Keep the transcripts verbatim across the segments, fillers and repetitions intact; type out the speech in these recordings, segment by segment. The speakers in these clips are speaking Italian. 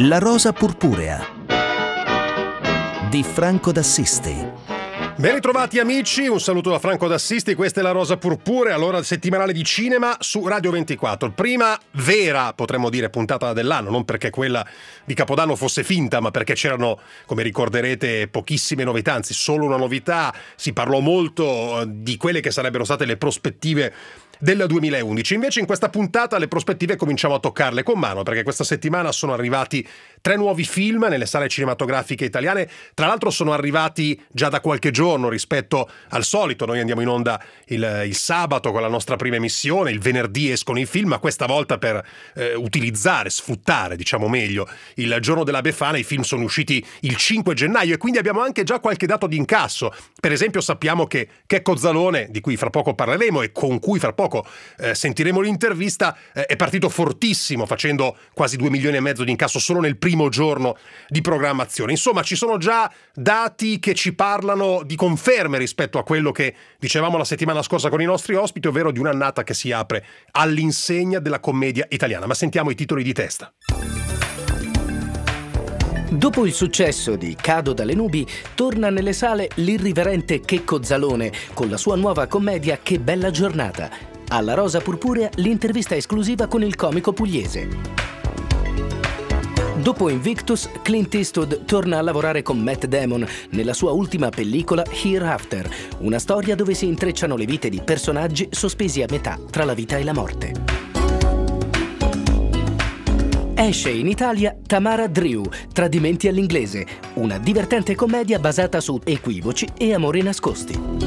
La rosa purpurea di Franco D'Assisti. Ben ritrovati amici, un saluto da Franco D'Assisti, questa è La Rosa Purpurea, l'ora settimanale di cinema su Radio ventiquattro. Prima vera, potremmo dire, puntata dell'anno, non perché quella di Capodanno fosse finta, ma perché c'erano, come ricorderete, pochissime novità, anzi solo una novità. Si parlò molto di quelle che sarebbero state le prospettive del duemilaundici. Invece in questa puntata le prospettive cominciamo a toccarle con mano, perché questa settimana sono arrivati tre nuovi film nelle sale cinematografiche italiane. Tra l'altro sono arrivati già da qualche giorno rispetto al solito. Noi andiamo in onda il, il sabato con la nostra prima emissione, il venerdì escono i film, ma questa volta per eh, utilizzare, sfruttare, diciamo meglio, il giorno della Befana. I film sono usciti il cinque gennaio e quindi abbiamo anche già qualche dato di incasso. Per esempio sappiamo che Checco Zalone, di cui fra poco parleremo e con cui fra poco Eh, sentiremo l'intervista, eh, è partito fortissimo, facendo quasi due milioni e mezzo di incasso solo nel primo giorno di programmazione. Insomma, ci sono già dati che ci parlano di conferme rispetto a quello che dicevamo la settimana scorsa con i nostri ospiti, ovvero di un'annata che si apre all'insegna della commedia italiana. Ma sentiamo i titoli di testa. Dopo il successo di Cado dalle nubi, torna nelle sale l'irriverente Checco Zalone con la sua nuova commedia Che bella giornata. Alla Rosa Purpurea l'intervista esclusiva con il comico pugliese. Dopo Invictus, Clint Eastwood torna a lavorare con Matt Damon nella sua ultima pellicola Hereafter, una storia dove si intrecciano le vite di personaggi sospesi a metà tra la vita e la morte. Esce in Italia Tamara Drew, Tradimenti all'inglese, una divertente commedia basata su equivoci e amori nascosti.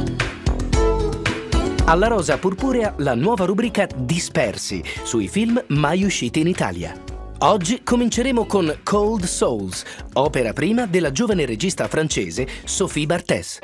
Alla Rosa Purpurea la nuova rubrica Dispersi, sui film mai usciti in Italia. Oggi cominceremo con Cold Souls, opera prima della giovane regista francese Sophie Barthès.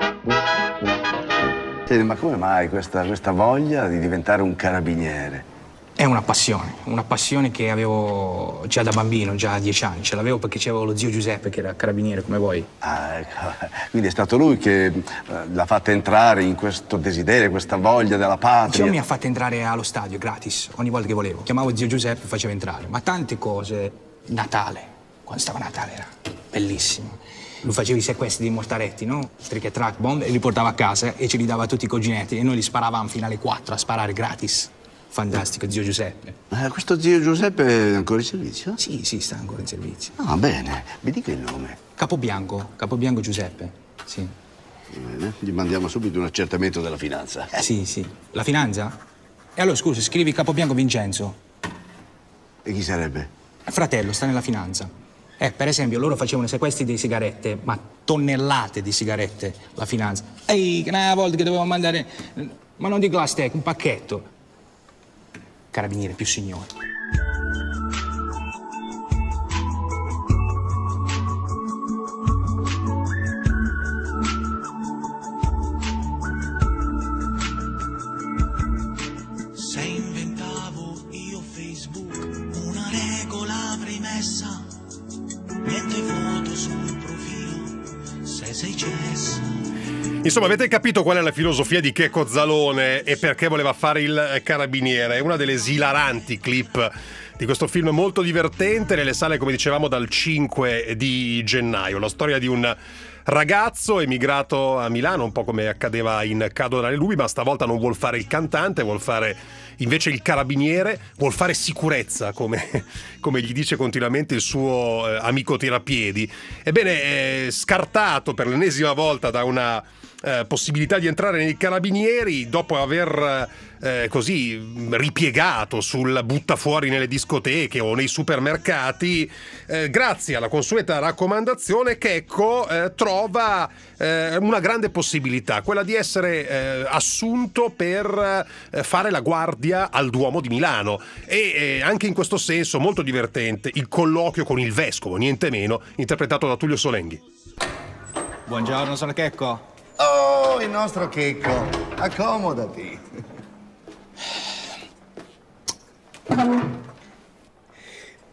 Ma come mai questa, questa voglia di diventare un carabiniere? È una passione, una passione che avevo già da bambino, già a dieci anni. Ce l'avevo perché c'avevo lo zio Giuseppe che era carabiniere come voi. Ah, ecco. Quindi è stato lui che eh, l'ha fatta entrare in questo desiderio, questa voglia della patria. Zio mi ha fatto entrare allo stadio gratis, ogni volta che volevo. Chiamavo zio Giuseppe e faceva entrare. Ma tante cose. Natale, quando stava Natale era bellissimo. Lui faceva i sequestri di mortaretti, no? Trick e track bomb, e li portava a casa e ce li dava a tutti i coginetti. E noi li sparavamo fino alle quattro a sparare gratis. Fantastico, zio Giuseppe. Eh, questo zio Giuseppe è ancora in servizio? Sì, sì, sta ancora in servizio. Ah, bene. Mi dica il nome. Capobianco, Capobianco Giuseppe, sì. Bene, gli mandiamo subito un accertamento della finanza. Eh, sì, sì. La finanza? E allora, scusa, scrivi Capobianco Vincenzo. E chi sarebbe? Fratello, sta nella finanza. Eh, per esempio, loro facevano sequestri di sigarette, ma tonnellate di sigarette, la finanza. Ehi, una volta che dovevamo mandare, ma non di glass tech, un pacchetto. Carabiniere più signore. Se inventavo io Facebook, una regola avrei messa, niente foto sul profilo, se sei cessa. Insomma, avete capito qual è la filosofia di Checco Zalone e perché voleva fare il carabiniere? È una delle esilaranti clip di questo film molto divertente, nelle sale, come dicevamo, dal cinque di gennaio. La storia di un ragazzo emigrato a Milano, un po' come accadeva in Cado dalle nubi, ma stavolta non vuol fare il cantante, vuol fare invece il carabiniere, vuol fare sicurezza, come, come gli dice continuamente il suo eh, amico tirapiedi. Ebbene, è scartato per l'ennesima volta da una eh, possibilità di entrare nei carabinieri, dopo aver eh, così ripiegato sul buttafuori nelle discoteche o nei supermercati, eh, grazie alla consueta raccomandazione Checco eh, trova eh, una grande possibilità, quella di essere eh, assunto per eh, fare la guardia al Duomo di Milano. E eh, anche in questo senso molto divertente il colloquio con il vescovo, niente meno, interpretato da Tullio Solenghi. Buongiorno, sono Checco. Oh, il nostro Checco, accomodati.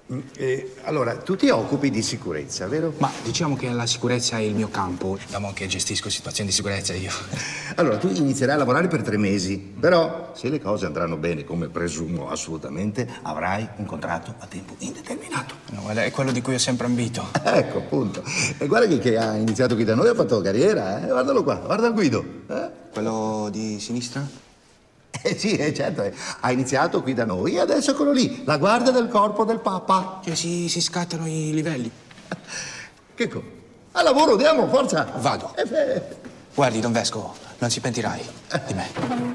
Eh, allora, tu ti occupi di sicurezza, vero? Ma diciamo che la sicurezza è il mio campo. Diciamo che gestisco situazioni di sicurezza io. Allora, tu inizierai a lavorare per tre mesi, però se le cose andranno bene, come presumo assolutamente, avrai un contratto a tempo indeterminato. No, guarda, è quello di cui ho sempre ambito. Ecco, appunto. E guarda che, che ha iniziato qui da noi, ha fatto carriera, eh? Guardalo qua, guarda il Guido. Eh? Quello di sinistra? Eh sì, eh, certo, eh. Ha iniziato qui da noi e adesso eccolo lì, la guardia del corpo del Papa. Cioè si, si scattano i livelli. Che co? Al lavoro, andiamo, forza. Vado. Eh, eh. Guardi, Don Vescovo, non si pentirai di me.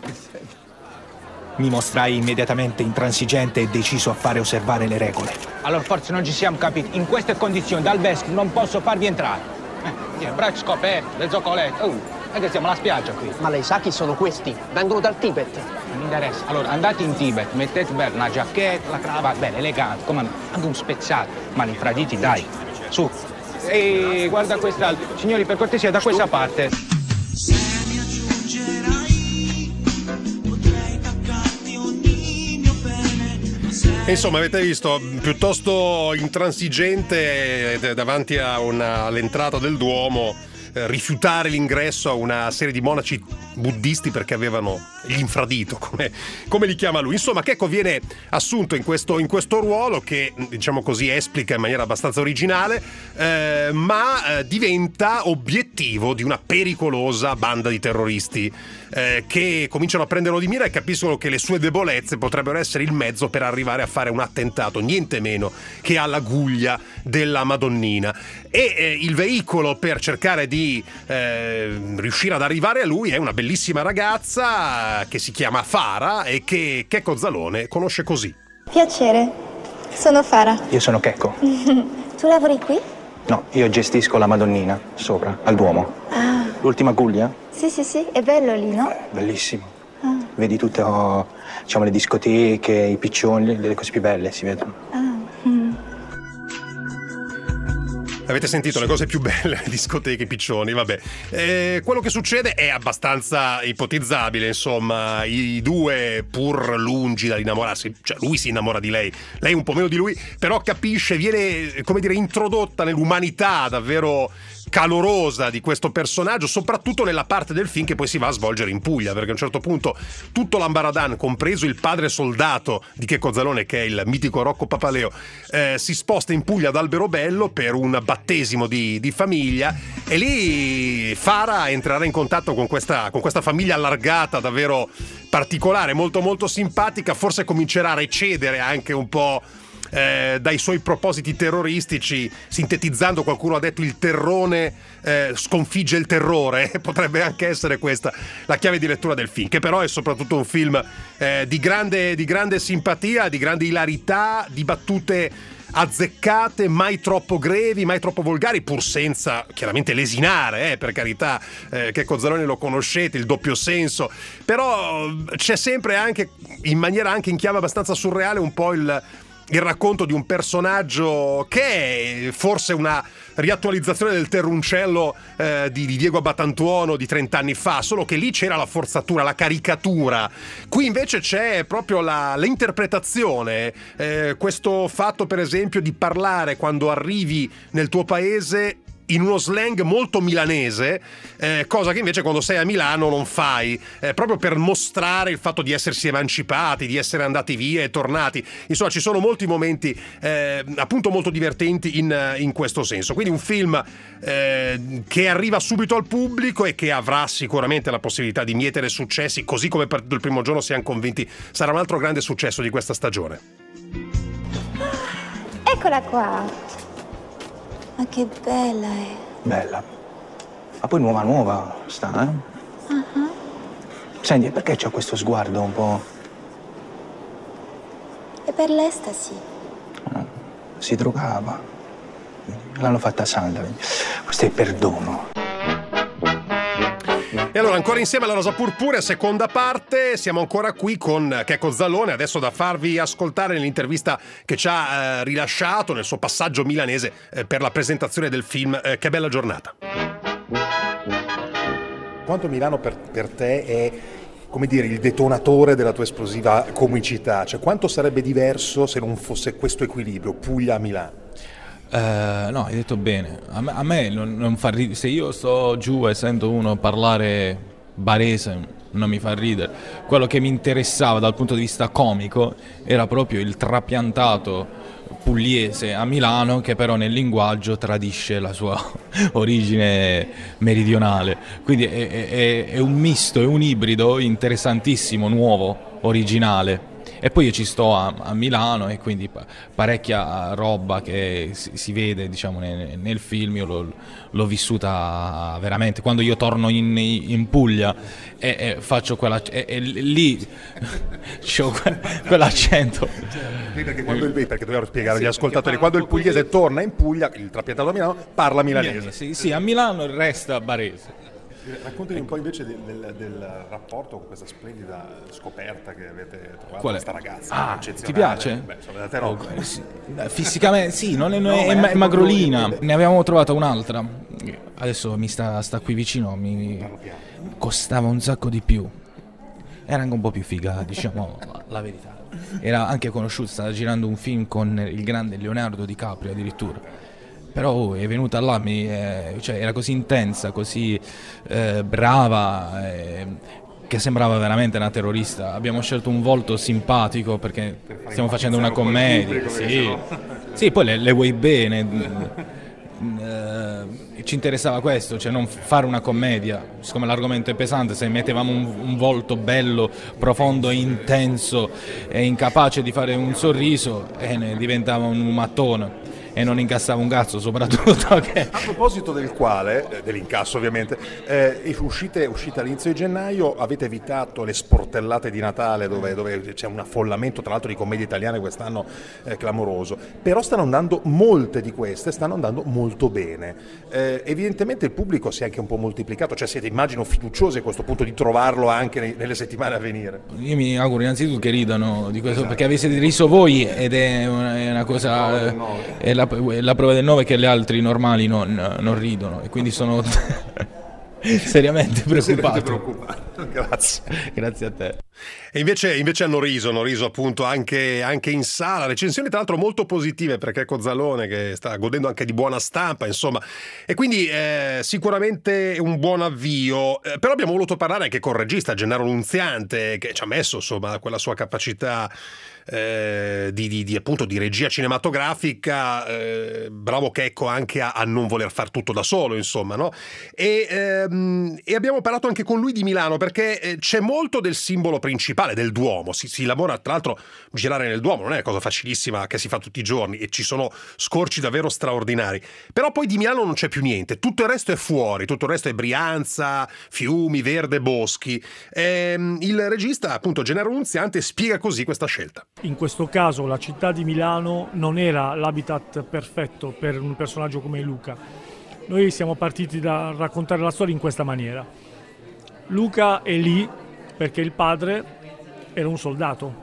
Mi mostrai immediatamente intransigente e deciso a fare osservare le regole. Allora forse non ci siamo capiti. In queste condizioni dal Vescovo non posso farvi entrare. Eh, braccia scoperti, le zoccolette. Uh. È che siamo alla spiaggia qui. Ma lei sa chi sono questi? Vengono dal Tibet. Non mi interessa. Allora, andate in Tibet, mettete bene una giacchetta, la cravatta, bene, elegante, come anche un spezzato. Ma infraditi, dai. Su. E guarda quest'altro. Signori, per cortesia, da questa parte. Se mi aggiungerai, potrei taccarti ogni mio bene. Insomma, avete visto, piuttosto intransigente davanti a una, all'entrata del Duomo, eh, rifiutare l'ingresso a una serie di monaci buddisti perché avevano l'infradito, come, come li chiama lui. Insomma, Checco viene assunto in questo, in questo ruolo che, diciamo così, esplica in maniera abbastanza originale, eh, ma eh, diventa obiettivo di una pericolosa banda di terroristi eh, che cominciano a prenderlo di mira e capiscono che le sue debolezze potrebbero essere il mezzo per arrivare a fare un attentato, niente meno che alla guglia della Madonnina. E eh, il veicolo per cercare di eh, riuscire ad arrivare a lui è una bellissima ragazza che si chiama Fara e che Checco Zalone conosce così. Piacere, sono Fara. Io sono Checco. Tu lavori qui? No, io gestisco la Madonnina, sopra, al Duomo. Ah. L'ultima guglia? Sì, sì, sì, è bello lì, no? Eh, bellissimo. Ah. Vedi tutte, oh, diciamo, le discoteche, i piccioni, le cose più belle si vedono. Ah. Mm. Avete sentito le cose più belle, le discoteche, i piccioni, vabbè. Eh, quello che succede è abbastanza ipotizzabile, insomma, i due pur lungi dall'innamorarsi, cioè lui si innamora di lei, lei un po' meno di lui, però capisce, viene, come dire, introdotta nell'umanità davvero calorosa di questo personaggio, soprattutto nella parte del film che poi si va a svolgere in Puglia, perché a un certo punto tutto l'Ambaradan, compreso il padre soldato di Checco Zalone, che è il mitico Rocco Papaleo, eh, si sposta in Puglia ad Alberobello per un battesimo di, di famiglia, e lì Fara entrerà in contatto con questa, con questa famiglia allargata davvero particolare, molto molto simpatica, forse comincerà a recedere anche un po' Eh, dai suoi propositi terroristici, sintetizzando, qualcuno ha detto il terrone eh, sconfigge il terrore, potrebbe anche essere questa la chiave di lettura del film, che però è soprattutto un film eh, di grande, di grande simpatia, di grande ilarità, di battute azzeccate, mai troppo grevi, mai troppo volgari, pur senza chiaramente lesinare, eh, per carità, eh, Checco Zalone lo conoscete, il doppio senso, però c'è sempre anche, in maniera anche in chiave abbastanza surreale, un po' il il racconto di un personaggio che è forse una riattualizzazione del Terruncello eh, di, di Diego Abbatantuono di trent'anni fa, solo che lì c'era la forzatura, la caricatura. Qui invece c'è proprio la, l'interpretazione, eh, questo fatto per esempio di parlare quando arrivi nel tuo paese in uno slang molto milanese, eh, cosa che invece quando sei a Milano non fai, eh, proprio per mostrare il fatto di essersi emancipati, di essere andati via e tornati. Insomma, ci sono molti momenti eh, appunto molto divertenti in, in questo senso. Quindi un film eh, che arriva subito al pubblico e che avrà sicuramente la possibilità di mietere successi, così come per il primo giorno siamo convinti sarà un altro grande successo di questa stagione. Eccola qua. Ma che bella è. Bella. Ma poi nuova nuova sta, eh? Uh-huh. Senti, perché c'ha questo sguardo un po'... È per l'estasi. Ah, si drogava. L'hanno fatta santa. Questo è perdono. E allora ancora insieme alla Rosa Purpurea, seconda parte, siamo ancora qui con Checco Zalone, adesso da farvi ascoltare nell'intervista che ci ha eh, rilasciato nel suo passaggio milanese eh, per la presentazione del film eh, Che bella giornata. Quanto Milano per, per te è come dire, il detonatore della tua esplosiva comicità? Cioè, quanto sarebbe diverso se non fosse questo equilibrio, Puglia-Milano? Uh, no, hai detto bene. A me, a me non, non fa ridere. Se io sto giù e sento uno parlare barese, non mi fa ridere. Quello che mi interessava dal punto di vista comico era proprio il trapiantato pugliese a Milano, che però nel linguaggio tradisce la sua origine meridionale. Quindi è, è, è un misto, è un ibrido interessantissimo, nuovo, originale. E poi io ci sto a, a Milano e quindi parecchia roba che si, si vede, diciamo, nel, nel film, io l'ho, l'ho vissuta veramente. Quando io torno in, in Puglia e, e faccio quella, e, e lì c'ho que, quell'accento. Perché, quando il, perché dobbiamo spiegare agli ascoltatori, quando il pugliese torna in Puglia, il trapiantato a Milano, parla milanese. Sì, sì, a Milano resta barese. Raccontami un po' invece del, del, del rapporto con questa splendida scoperta che avete trovato, Qual è? questa ragazza. Ah, eccezionale. ti piace? Beh, insomma, da te no. Oh, sì. Fisicamente sì, non è, non è, No, è, ma è magrolina. Ne avevamo trovata un'altra, adesso mi sta, sta qui vicino, mi costava un sacco di più. Era anche un po' più figa, diciamo la, la verità. Era anche conosciuta, stava girando un film con il grande Leonardo DiCaprio addirittura. Però oh, è venuta là, mi, eh, cioè, era così intensa, così eh, brava, eh, che sembrava veramente una terrorista. Abbiamo scelto un volto simpatico perché stiamo facendo una commedia. Sì, sì, poi le, le vuoi bene. Eh, ci interessava questo, cioè non fare una commedia. Siccome l'argomento è pesante, se mettevamo un, un volto bello, profondo, intenso e incapace di fare un sorriso, eh, ne diventava un mattone. E non incassava un cazzo, soprattutto che... A proposito del quale, dell'incasso ovviamente, eh, uscite, uscite all'inizio di gennaio, avete evitato le sportellate di Natale dove, dove c'è un affollamento tra l'altro di commedie italiane quest'anno eh, clamoroso, però stanno andando, molte di queste stanno andando molto bene. Eh, evidentemente il pubblico si è anche un po' moltiplicato, cioè siete, immagino, fiduciosi a questo punto di trovarlo anche nei, nelle settimane a venire. Io mi auguro innanzitutto che ridano di questo, esatto. Perché avete riso voi ed è una, è una cosa... No, no. È la, la prova del nove che gli altri normali non, non ridono e quindi sono seriamente preoccupato. preoccupato. Grazie. Grazie a te. E invece, invece hanno riso, hanno riso appunto anche, anche in sala, recensioni tra l'altro molto positive perché Cozzalone che sta godendo anche di buona stampa, insomma, e quindi eh, sicuramente un buon avvio, eh, però abbiamo voluto parlare anche con il regista Gennaro Nunziante che ci ha messo insomma quella sua capacità Eh, di, di, di appunto di regia cinematografica, eh, bravo Checco anche a, a non voler far tutto da solo, insomma, no? E, ehm, e abbiamo parlato anche con lui di Milano perché eh, c'è molto del simbolo principale del Duomo, si, si lavora tra l'altro, girare nel Duomo non è una cosa facilissima che si fa tutti i giorni e ci sono scorci davvero straordinari, però poi di Milano non c'è più niente, tutto il resto è fuori, tutto il resto è Brianza, fiumi, verde, boschi. E, il regista appunto Gennaro Nunziante spiega così questa scelta. In questo caso la città di Milano non era l'habitat perfetto per un personaggio come Luca. Noi siamo partiti da raccontare la storia in questa maniera. Luca è lì perché il padre era un soldato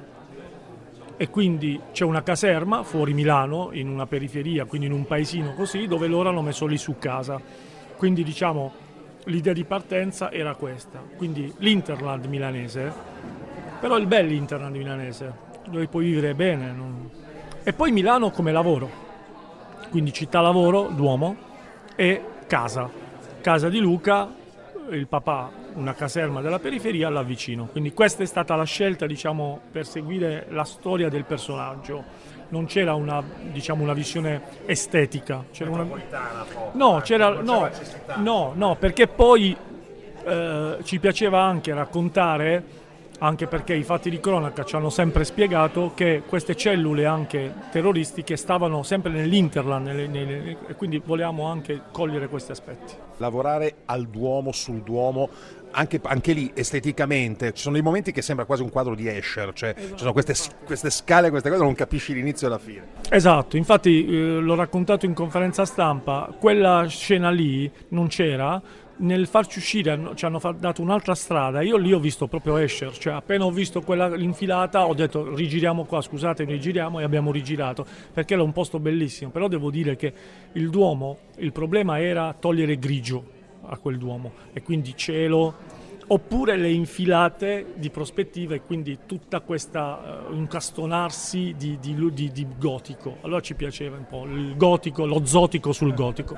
e quindi c'è una caserma fuori Milano, in una periferia, quindi in un paesino così, dove loro hanno messo lì su casa. Quindi diciamo l'idea di partenza era questa, quindi l'Interland milanese, però il bel Interland milanese, dove puoi vivere bene. Non... E poi Milano come lavoro, quindi città lavoro, Duomo, e casa, casa di Luca, il papà, una caserma della periferia là vicino. Quindi questa è stata la scelta, diciamo, per seguire la storia del personaggio. Non c'era una, diciamo, una visione estetica, c'era una... No, c'era no, no, no, perché poi eh, ci piaceva anche raccontare, anche perché i fatti di cronaca ci hanno sempre spiegato che queste cellule anche terroristiche stavano sempre nell'Interland nelle, nelle, e quindi volevamo anche cogliere questi aspetti. Lavorare al Duomo, sul Duomo, anche, anche lì esteticamente, ci sono dei momenti che sembra quasi un quadro di Escher, cioè esatto. Ci sono queste, queste scale, queste cose, non capisci l'inizio e la fine. Esatto, infatti eh, l'ho raccontato in conferenza stampa, quella scena lì non c'era. Nel farci uscire ci hanno dato un'altra strada, io lì ho visto proprio Escher, cioè appena ho visto quella l'infilata ho detto rigiriamo qua, scusate, rigiriamo, e abbiamo rigirato, perché era un posto bellissimo, però devo dire che il Duomo, il problema era togliere grigio a quel Duomo, e quindi cielo, oppure le infilate di prospettiva e quindi tutta questa uh, incastonarsi di, di, di, di gotico. Allora ci piaceva un po' il gotico, lo zotico sul gotico.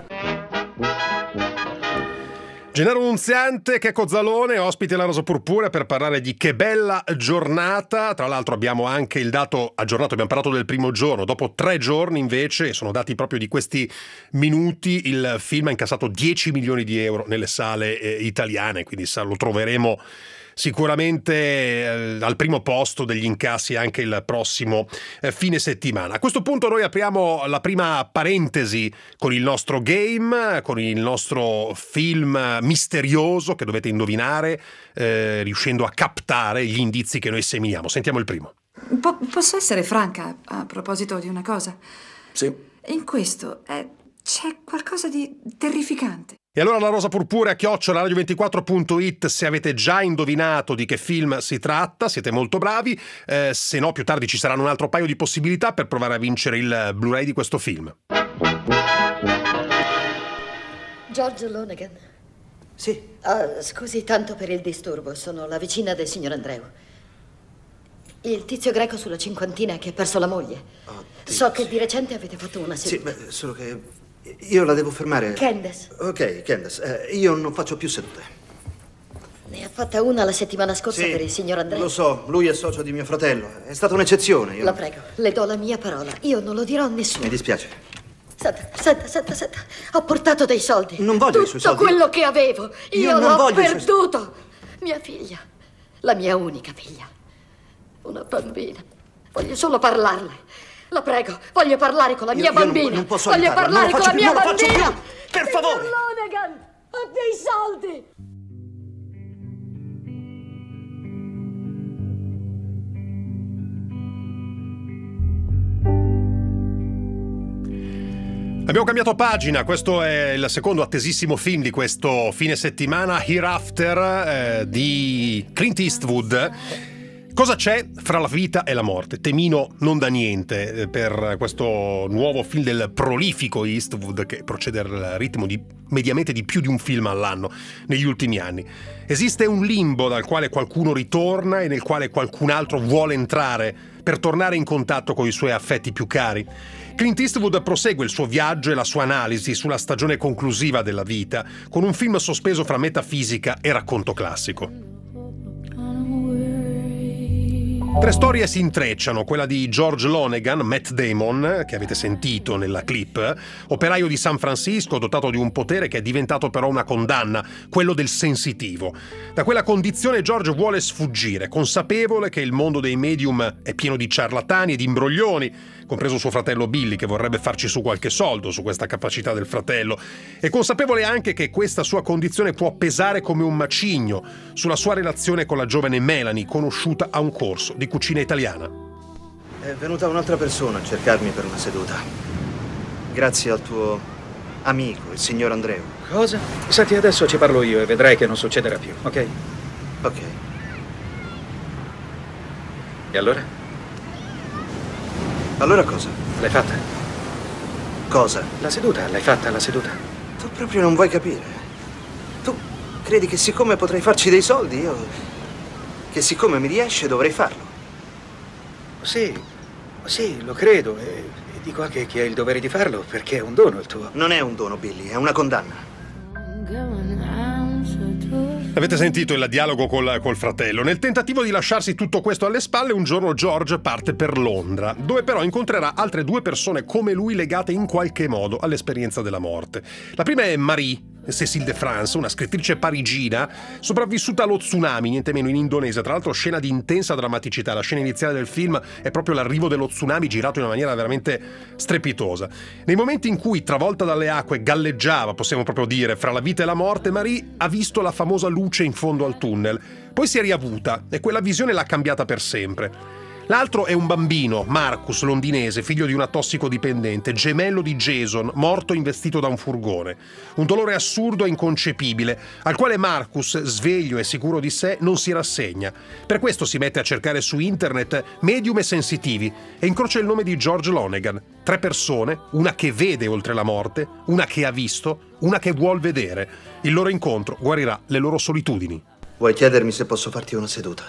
Gennaro Nunziante, Checco Zalone, ospite alla Rosa Purpurea per parlare di Che bella giornata. Tra l'altro abbiamo anche il dato aggiornato, abbiamo parlato del primo giorno. Dopo tre giorni invece, sono dati proprio di questi minuti, il film ha incassato dieci milioni di euro nelle sale eh, italiane, quindi lo troveremo sicuramente eh, al primo posto degli incassi anche il prossimo eh, fine settimana. A questo punto noi apriamo la prima parentesi con il nostro game, con il nostro film misterioso che dovete indovinare eh, riuscendo a captare gli indizi che noi seminiamo. Sentiamo il primo. Po- posso essere franca a proposito di una cosa? Sì. In questo eh, c'è qualcosa di terrificante. E allora la Rosa Purpurea chiocciola radio ventiquattro punto it se avete già indovinato di che film si tratta, siete molto bravi, eh, se no più tardi ci saranno un altro paio di possibilità per provare a vincere il Blu-ray di questo film. George Lonergan. Sì. Uh, scusi tanto per il disturbo, sono la vicina del signor Andreu. Il tizio greco sulla cinquantina che ha perso la moglie. Oddio, so che sì. di recente avete fatto una seduta. Sì, beh, solo che io la devo fermare. Candace. Ok, Candace, eh, io non faccio più sedute. Ne ha fatta una la settimana scorsa Sì, per il signor Andreu. Lo so, lui è socio di mio fratello. È stata un'eccezione. Io... La prego, le do la mia parola. Io non lo dirò a nessuno. Mi dispiace. Senta, senta, senta, senta. Ho portato dei soldi. Non voglio Tutto i suoi soldi. Tutto quello che avevo. Io, Io non l'ho voglio i suoi- perduto. Mia figlia. La mia unica figlia. Una bambina. Voglio solo parlarle. La prego, voglio parlare con la mia Io- io non- bambina. non posso voglio aiutarla, parlare non lo con la faccio mia più, non lo faccio bambina. più. Per favore. Signor Lonergan, ho dei soldi. Abbiamo cambiato pagina, questo è il secondo attesissimo film di questo fine settimana, Hereafter eh, di Clint Eastwood. Cosa c'è fra la vita e la morte? Temino non da niente eh, per questo nuovo film del prolifico Eastwood che procede al ritmo di mediamente di più di un film all'anno negli ultimi anni. Esiste un limbo dal quale qualcuno ritorna e nel quale qualcun altro vuole entrare per tornare in contatto con i suoi affetti più cari. Clint Eastwood prosegue il suo viaggio e la sua analisi sulla stagione conclusiva della vita con un film sospeso fra metafisica e racconto classico. Tre storie si intrecciano, quella di George Lonergan, Matt Damon, che avete sentito nella clip, operaio di San Francisco dotato di un potere che è diventato però una condanna, quello del sensitivo. Da quella condizione George vuole sfuggire, consapevole che il mondo dei medium è pieno di ciarlatani e di imbroglioni, compreso suo fratello Billy che vorrebbe farci su qualche soldo su questa capacità del fratello, e consapevole anche che questa sua condizione può pesare come un macigno sulla sua relazione con la giovane Melanie, conosciuta a un corso di cucina italiana. È venuta un'altra persona a cercarmi per una seduta. Grazie al tuo amico, il signor Andreu. Cosa? Senti, adesso ci parlo io e vedrai che non succederà più, ok? Ok. E allora? Allora cosa? L'hai fatta? Cosa? La seduta, l'hai fatta la seduta? Tu proprio non vuoi capire. Tu credi che siccome potrei farci dei soldi, io... che siccome mi riesce dovrei farlo. Sì, sì, lo credo e, e dico anche che hai il dovere di farlo perché è un dono il tuo. Non è un dono, Billy, è una condanna. Avete sentito il dialogo col, col fratello. Nel tentativo di lasciarsi tutto questo alle spalle, un giorno George parte per Londra, dove però incontrerà altre due persone come lui legate in qualche modo all'esperienza della morte. La prima è Marie Cécile de France, una scrittrice parigina sopravvissuta allo tsunami, niente meno, in Indonesia. Tra l'altro scena di intensa drammaticità. La scena iniziale del film è proprio l'arrivo dello tsunami girato in una maniera veramente strepitosa. Nei momenti in cui, travolta dalle acque, galleggiava, possiamo proprio dire, fra la vita e la morte, Marie ha visto la famosa luce in fondo al tunnel. Poi si è riavuta e quella visione l'ha cambiata per sempre. L'altro è un bambino, Marcus, londinese, figlio di una tossicodipendente, gemello di Jason, morto investito da un furgone. Un dolore assurdo e inconcepibile, al quale Marcus, sveglio e sicuro di sé, non si rassegna. Per questo si mette a cercare su internet medium e sensitivi e incrocia il nome di George Lonergan. Tre persone, una che vede oltre la morte, una che ha visto, una che vuol vedere. Il loro incontro guarirà le loro solitudini. vuoi chiedermi se posso farti una seduta?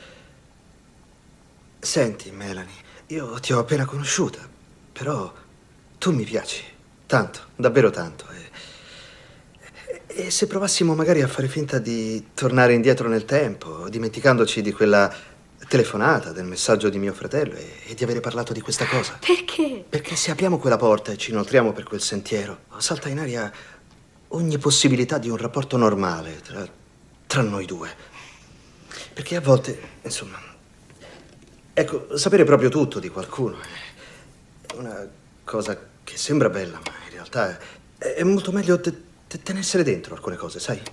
Senti, Melanie, io ti ho appena conosciuta, però tu mi piaci. Tanto, davvero tanto. E, e se provassimo magari a fare finta di tornare indietro nel tempo, dimenticandoci di quella telefonata, del messaggio di mio fratello e, e di avere parlato di questa cosa? Perché? Perché se apriamo quella porta e ci inoltriamo per quel sentiero, salta in aria ogni possibilità di un rapporto normale tra, tra noi due. Perché a volte, insomma, ecco, sapere proprio tutto di qualcuno è una cosa che sembra bella, ma in realtà è, è molto meglio te, te, tenersene dentro alcune cose, sai?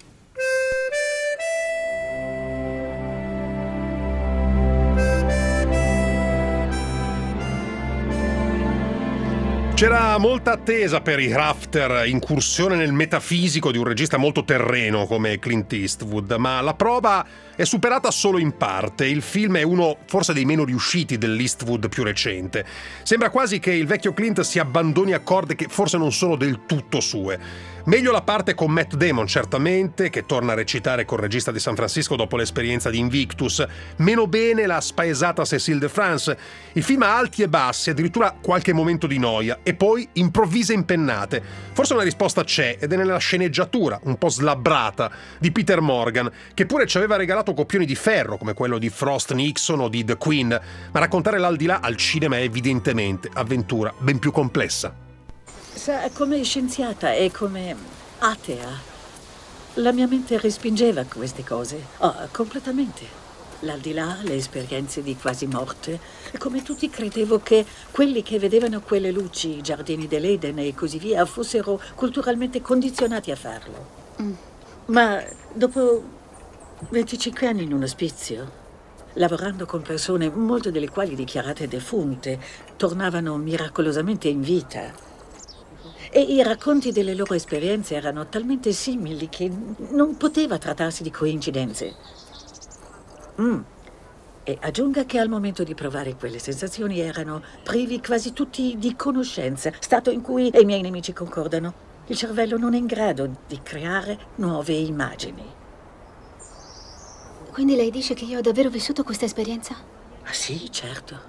C'era molta attesa per i Rafter, incursione nel metafisico di un regista molto terreno come Clint Eastwood, ma la prova è superata solo in parte. Il film è uno forse dei meno riusciti dell'Eastwood più recente. Sembra quasi che il vecchio Clint si abbandoni a corde che forse non sono del tutto sue. Meglio la parte con Matt Damon, certamente, che torna a recitare col regista di San Francisco dopo l'esperienza di Invictus. Meno bene la spaesata Cécile de France. Il film ha alti e bassi, addirittura qualche momento di noia, e poi improvvise impennate. Forse una risposta c'è, ed è nella sceneggiatura, un po' slabbrata, di Peter Morgan, che pure ci aveva regalato coppioni di ferro, come quello di Frost Nixon o di The Queen, ma raccontare l'aldilà al cinema è evidentemente avventura ben più complessa. Sa, come scienziata e come atea, la mia mente respingeva queste cose. Oh, completamente. L'aldilà, le esperienze di quasi morte. E come tutti credevo che quelli che vedevano quelle luci, i giardini dell'Eden e così via, fossero culturalmente condizionati a farlo. Mm. Ma dopo venticinque anni in un ospizio, lavorando con persone, molte delle quali dichiarate defunte, tornavano miracolosamente in vita. E i racconti delle loro esperienze erano talmente simili che non poteva trattarsi di coincidenze. Mm. E aggiunga che al momento di provare quelle sensazioni erano privi quasi tutti di conoscenza, stato in cui, e i miei nemici concordano, il cervello non è in grado di creare nuove immagini. Quindi lei dice che io ho davvero vissuto questa esperienza? Ah, sì, certo.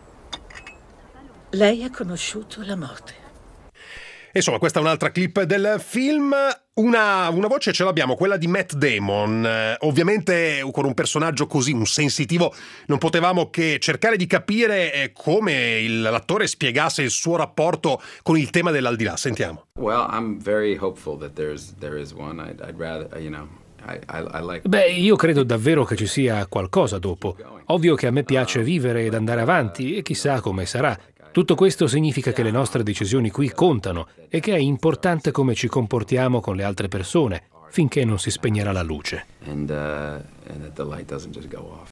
Lei ha conosciuto la morte. Insomma, questa è un'altra clip del film. Una, una voce ce l'abbiamo, quella di Matt Damon. Eh, ovviamente con un personaggio così, un sensitivo, non potevamo che cercare di capire eh, come il, l'attore spiegasse il suo rapporto con il tema dell'aldilà. Sentiamo. Well, I'm very hopeful that there's there is one. I'd, I'd rather, you know. I, I, I like... Beh, io credo davvero che ci sia qualcosa dopo. Ovvio che a me piace vivere ed andare avanti e chissà come sarà. Tutto questo significa che le nostre decisioni qui contano e che è importante come ci comportiamo con le altre persone finché non si spegnerà la luce. And, uh, and that the light doesn't just go off.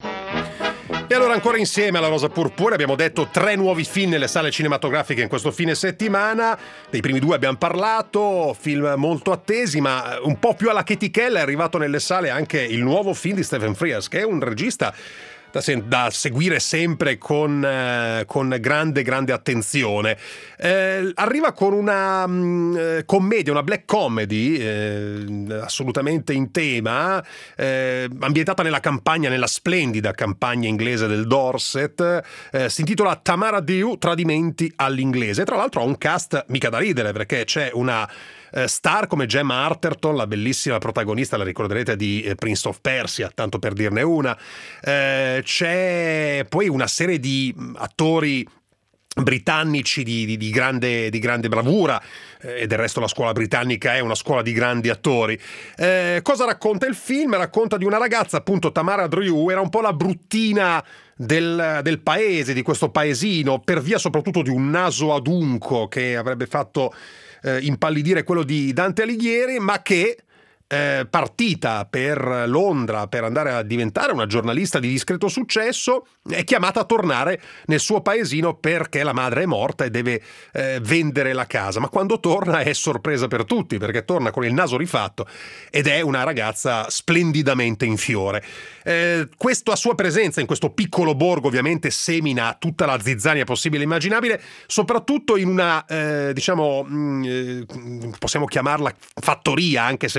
E allora ancora insieme alla Rosa Purpura abbiamo detto tre nuovi film nelle sale cinematografiche in questo fine settimana. Dei primi due abbiamo parlato, film molto attesi, ma un po' più alla chetichella è arrivato nelle sale anche il nuovo film di Stephen Frears, che è un regista Da, se- da seguire sempre con, eh, con grande grande attenzione. Eh, arriva con una mh, commedia, una black comedy eh, assolutamente in tema, eh, ambientata nella campagna, nella splendida campagna inglese del Dorset. Eh, si intitola Tamara Dew, Tradimenti all'inglese. Tra l'altro ha un cast mica da ridere, perché c'è una star come Gemma Arterton, la bellissima protagonista, la ricorderete, di Prince of Persia, tanto per dirne una. Eh, c'è poi una serie di attori britannici di, di, di, grande, di grande bravura, eh, e del resto la scuola britannica è una scuola di grandi attori. Eh, cosa racconta il film? Racconta di una ragazza, appunto Tamara Drew, era un po' la bruttina del, del paese, di questo paesino, per via soprattutto di un naso adunco che avrebbe fatto eh, impallidire quello di Dante Alighieri, ma che Eh, partita per Londra per andare a diventare una giornalista di discreto successo, è chiamata a tornare nel suo paesino perché la madre è morta e deve eh, vendere la casa. Ma quando torna è sorpresa per tutti, perché torna con il naso rifatto ed è una ragazza splendidamente in fiore. Eh, questa sua presenza in questo piccolo borgo ovviamente semina tutta la zizzania possibile e immaginabile, soprattutto in una eh, diciamo mh, possiamo chiamarla fattoria, anche se poi in realtà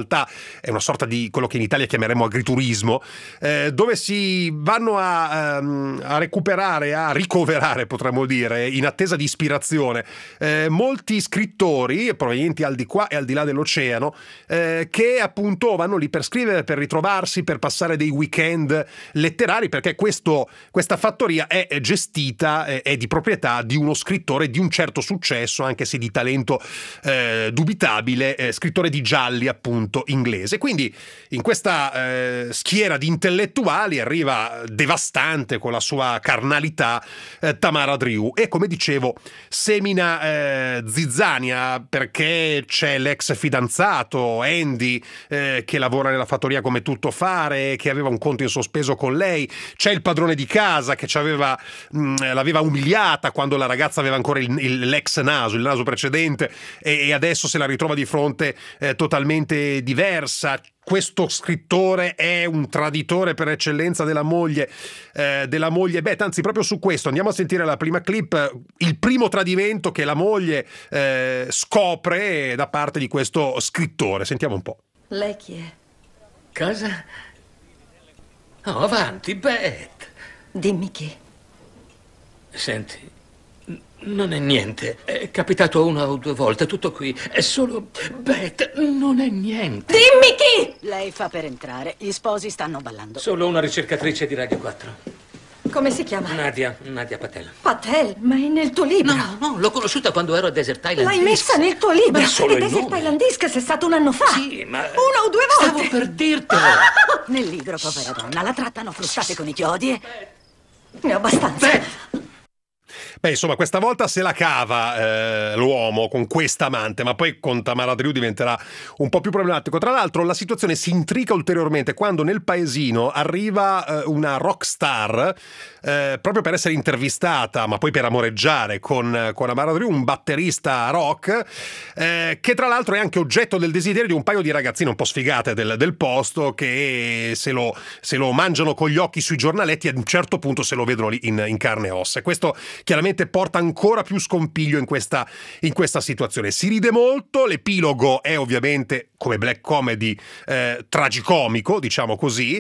realtà è una sorta di quello che in Italia chiameremmo agriturismo, eh, dove si vanno a, um, a recuperare, a ricoverare, potremmo dire, in attesa di ispirazione, eh, molti scrittori provenienti al di qua e al di là dell'oceano, eh, che appunto vanno lì per scrivere, per ritrovarsi, per passare dei weekend letterari, perché questo, questa fattoria è gestita, è, è di proprietà di uno scrittore di un certo successo, anche se di talento eh, dubitabile, eh, scrittore di gialli appunto inglese. Quindi in questa eh, schiera di intellettuali arriva devastante con la sua carnalità eh, Tamara Drew, e come dicevo semina eh, zizzania, perché c'è l'ex fidanzato Andy eh, che lavora nella fattoria come tuttofare, che aveva un conto in sospeso con lei, c'è il padrone di casa che ci aveva, mh, l'aveva umiliata quando la ragazza aveva ancora il, il, l'ex naso, il naso precedente, e, e adesso se la ritrova di fronte eh, totalmente diversa. Questo scrittore è un traditore per eccellenza della moglie, eh, della moglie Beth. Anzi, proprio su questo andiamo a sentire la prima clip, il primo tradimento che la moglie eh, scopre da parte di questo scrittore. Sentiamo un po'. Lei chi è? Cosa? Oh, avanti, Beth. Dimmi chi. Senti, n- non è niente. È capitato una o due volte, tutto qui. È solo... Beth, non è niente. Dimmi chi! Lei fa per entrare. Gli sposi stanno ballando. Solo una ricercatrice di Radio quattro. Come si chiama? Nadia, Nadia Patel. Patel, ma è nel tuo libro. No, no, l'ho conosciuta quando ero a Desert Island L'hai Discs. messa nel tuo libro. Ma solo e il Desert nome. Island Discs è stato un anno fa. Sì, ma... Una o due volte. Stavo per dirtelo. Nel libro, povera donna, la trattano a frustate con i chiodi e... Ne ho abbastanza. Beh. Beh, insomma, questa volta se la cava eh, l'uomo con questa amante, ma poi con Tamara Drew diventerà un po' più problematico. Tra l'altro la situazione si intrica ulteriormente quando nel paesino arriva eh, una rock star eh, proprio per essere intervistata, ma poi per amoreggiare con, con Tamara Drew, un batterista rock eh, che tra l'altro è anche oggetto del desiderio di un paio di ragazzine un po' sfigate del, del posto, che se lo, se lo mangiano con gli occhi sui giornaletti e ad un certo punto se lo vedono lì in, in carne e ossa. E questo chiaramente porta ancora più scompiglio in questa, in questa situazione. Si ride molto, l'epilogo è ovviamente come black comedy eh, tragicomico, diciamo così,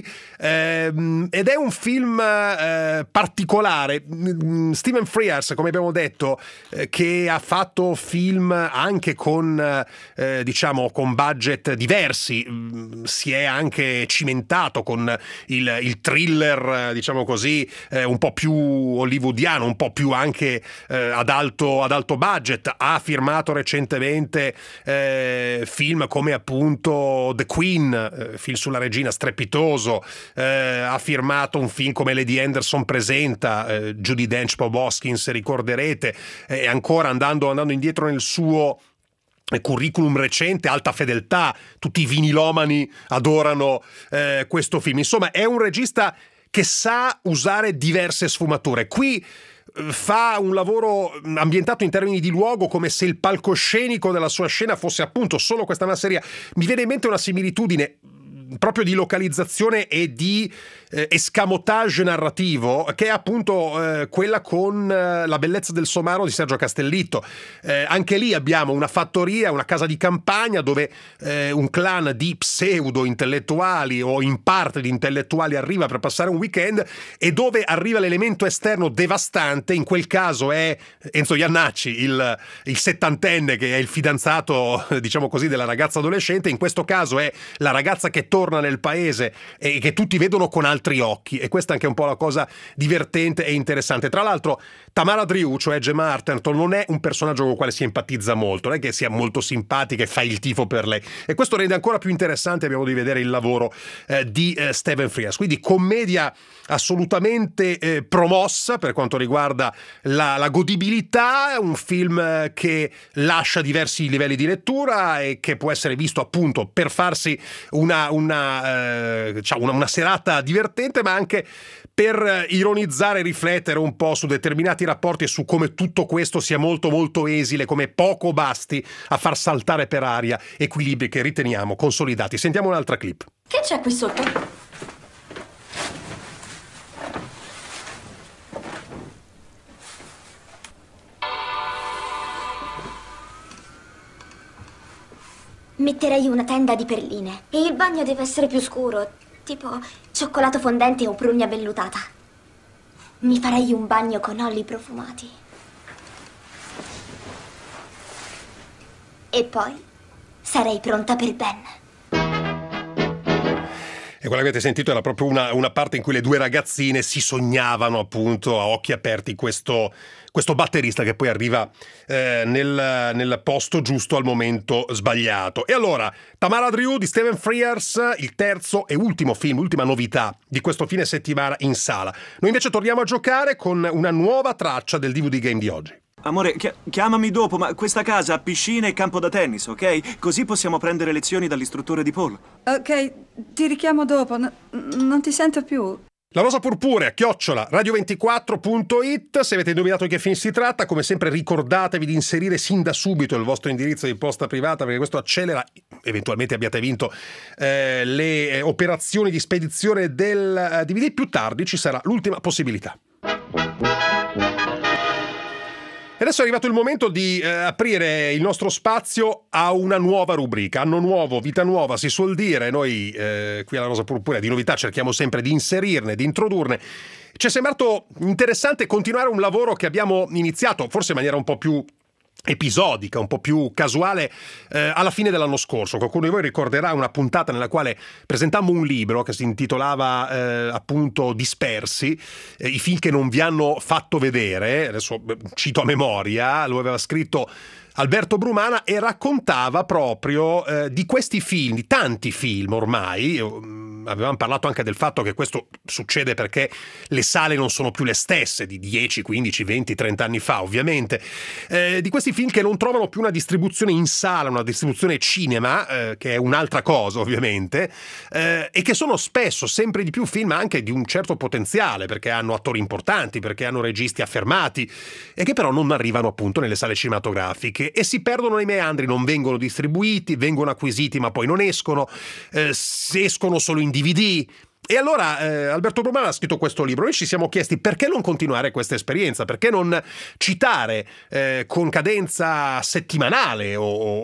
ehm, ed è un film eh, particolare. Steven Frears, come abbiamo detto, eh, che ha fatto film anche con eh, diciamo con budget diversi, mh, si è anche cimentato con il, il thriller, diciamo così, eh, un po' più hollywoodiano, un po' più anche eh, ad, alto, ad alto budget. Ha firmato recentemente eh, film come appunto The Queen, eh, film sulla regina strepitoso, eh, ha firmato un film come Lady Anderson presenta, eh, Judi Dench, Bob Hoskins, se ricorderete, e eh, ancora andando, andando indietro nel suo curriculum recente, Alta fedeltà, tutti i vinilomani adorano eh, questo film. Insomma, è un regista che sa usare diverse sfumature. Qui fa un lavoro ambientato in termini di luogo, come se il palcoscenico della sua scena fosse appunto solo questa masseria. Mi viene in mente una similitudine proprio di localizzazione e di eh, escamotage narrativo, che è appunto eh, quella con eh, La bellezza del somaro di Sergio Castellitto. Eh, anche lì abbiamo una fattoria, una casa di campagna dove eh, un clan di pseudo intellettuali o in parte di intellettuali arriva per passare un weekend, e dove arriva l'elemento esterno devastante. In quel caso è Enzo Iannacci, il, il settantenne che è il fidanzato, diciamo così, della ragazza adolescente. In questo caso è la ragazza che torna nel paese e che tutti vedono con altri occhi, e questa è anche un po' la cosa divertente e interessante. Tra l'altro Tamara Drew, cioè Gemma Arterton, non è un personaggio con il quale si empatizza molto, non è che sia molto simpatica e fa il tifo per lei, e questo rende ancora più interessante, abbiamo di vedere il lavoro eh, di eh, Steven Frears. Quindi commedia assolutamente eh, promossa per quanto riguarda la, la godibilità, un film che lascia diversi livelli di lettura e che può essere visto appunto per farsi una, una, eh, cioè una, una serata divertente, ma anche per ironizzare e riflettere un po' su determinati rapporti e su come tutto questo sia molto molto esile, come poco basti a far saltare per aria equilibri che riteniamo consolidati. Sentiamo un'altra clip. Che c'è qui sotto? Metterei una tenda di perline. E il bagno deve essere più scuro, tipo cioccolato fondente o prugna vellutata. Mi farei un bagno con olli profumati. E poi sarei pronta per Ben. E quella che avete sentito era proprio una, una parte in cui le due ragazzine si sognavano appunto a occhi aperti questo, questo batterista che poi arriva eh, nel, nel posto giusto al momento sbagliato. E allora, Tamara Drew di Stephen Frears, il terzo e ultimo film, ultima novità di questo fine settimana in sala. Noi invece torniamo a giocare con una nuova traccia del D V D game di oggi. Amore, chi- chiamami dopo, ma questa casa ha piscina e campo da tennis, ok? Così possiamo prendere lezioni dall'istruttore di Paul. Ok, ti richiamo dopo. N- non ti sento più. La rosa purpurea, chiocciola, radio ventiquattro punto it. Se avete indovinato di che film si tratta, come sempre ricordatevi di inserire sin da subito il vostro indirizzo di posta privata, perché questo accelera, eventualmente abbiate vinto, eh, le eh, operazioni di spedizione del eh, D V D. Più tardi ci sarà l'ultima possibilità. E adesso è arrivato il momento di eh, aprire il nostro spazio a una nuova rubrica. Anno nuovo, vita nuova, si suol dire. Noi eh, qui alla Rosa Purpurea di novità cerchiamo sempre di inserirne, di introdurne. Ci è sembrato interessante continuare un lavoro che abbiamo iniziato, forse in maniera un po' più episodica, un po' più casuale, eh, alla fine dell'anno scorso. Qualcuno di voi ricorderà una puntata nella quale presentammo un libro che si intitolava eh, appunto Dispersi, eh, i film che non vi hanno fatto vedere. Adesso eh, cito a memoria, lo aveva scritto Alberto Brumana e raccontava proprio eh, di questi film, di tanti film ormai. Avevamo parlato anche del fatto che questo succede perché le sale non sono più le stesse di dieci, quindici, venti, trenta anni fa, ovviamente. Eh, di questi film che non trovano più una distribuzione in sala, una distribuzione cinema, eh, che è un'altra cosa ovviamente, eh, e che sono spesso sempre di più film anche di un certo potenziale, perché hanno attori importanti, perché hanno registi affermati, e che però non arrivano appunto nelle sale cinematografiche e si perdono nei meandri, non vengono distribuiti, vengono acquisiti ma poi non escono, eh, escono solo in D V D. E allora eh, Alberto Brumana ha scritto questo libro. Noi ci siamo chiesti perché non continuare questa esperienza, perché non citare eh, con cadenza settimanale o,